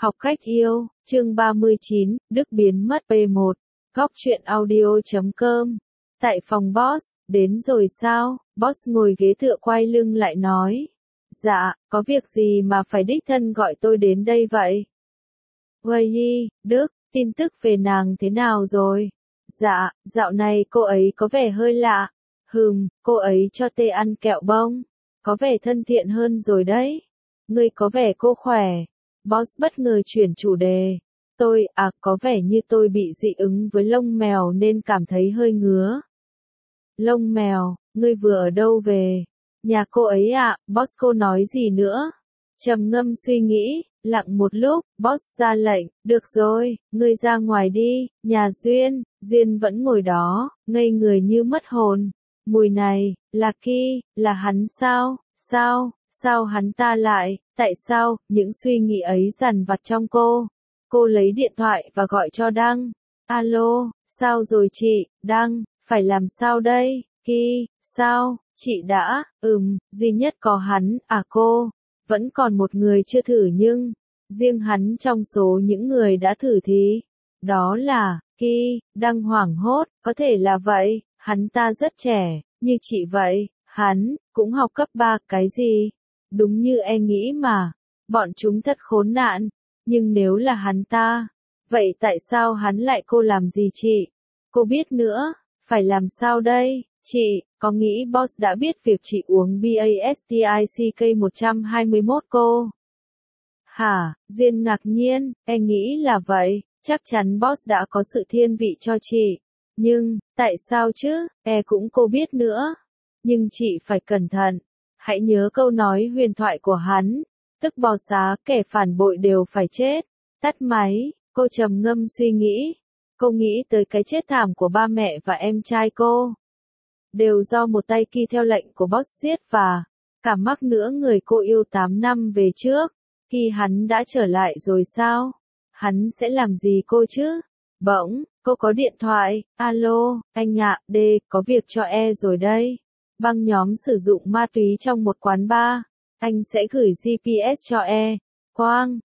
Học cách yêu, chương 39, Đức biến mất P1, góc truyện audio.com. Tại phòng boss, đến rồi sao? Boss ngồi ghế tựa quay lưng lại nói. Dạ, có việc gì mà phải đích thân gọi tôi đến đây vậy? Vậy, Đức, tin tức về nàng thế nào rồi? Dạ, dạo này cô ấy có vẻ hơi lạ. Cô ấy cho tê ăn kẹo bông. Có vẻ thân thiện hơn rồi đấy. Ngươi có vẻ cô khỏe. Boss bất ngờ chuyển chủ đề. Có vẻ như tôi bị dị ứng với lông mèo nên cảm thấy hơi ngứa. Lông mèo, ngươi vừa ở đâu về? Nhà cô ấy ạ, boss cô nói gì nữa? Trầm ngâm suy nghĩ, lặng một lúc, boss ra lệnh, được rồi, ngươi ra ngoài đi, nhà Duyên vẫn ngồi đó, ngây người như mất hồn. Mùi này, là là hắn sao, sao hắn ta lại, tại sao, những suy nghĩ ấy dằn vặt trong cô. Cô lấy điện thoại và gọi cho Đăng. Alo, sao rồi chị, Đăng, phải làm sao đây, sao, chị đã, duy nhất có hắn, cô, vẫn còn một người chưa thử nhưng, riêng hắn trong số những người đã thử thì, đó là, Đăng hoảng hốt, có thể là vậy, hắn ta rất trẻ, như chị vậy, hắn, cũng học cấp 3, cái gì? Đúng như em nghĩ mà, bọn chúng thật khốn nạn, nhưng nếu là hắn ta, vậy tại sao hắn lại cô làm gì chị? Cô biết nữa, phải làm sao đây? Chị, có nghĩ boss đã biết việc chị uống BASTICK 121 cô? Hả, Duyên ngạc nhiên, em nghĩ là vậy, chắc chắn boss đã có sự thiên vị cho chị. Nhưng, tại sao chứ, cũng cô biết nữa. Nhưng chị phải cẩn thận. Hãy nhớ câu nói huyền thoại của hắn. Tức bò xá, kẻ phản bội đều phải chết. Tắt máy, cô trầm ngâm suy nghĩ. Cô nghĩ tới cái chết thảm của ba mẹ và em trai cô. Đều do một tay theo lệnh của boss giết và cả mắc nữa người cô yêu 8 năm về trước. Khi hắn đã trở lại rồi sao? Hắn sẽ làm gì cô chứ? Bỗng, cô có điện thoại. Alo, anh ạ, có việc cho rồi đây. Băng nhóm sử dụng ma túy trong một quán bar. Anh sẽ gửi GPS cho Quang,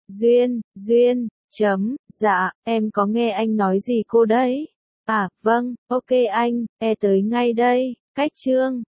dạ, em có nghe anh nói gì cô đấy? Vâng, ok anh, tới ngay đây, cách chương.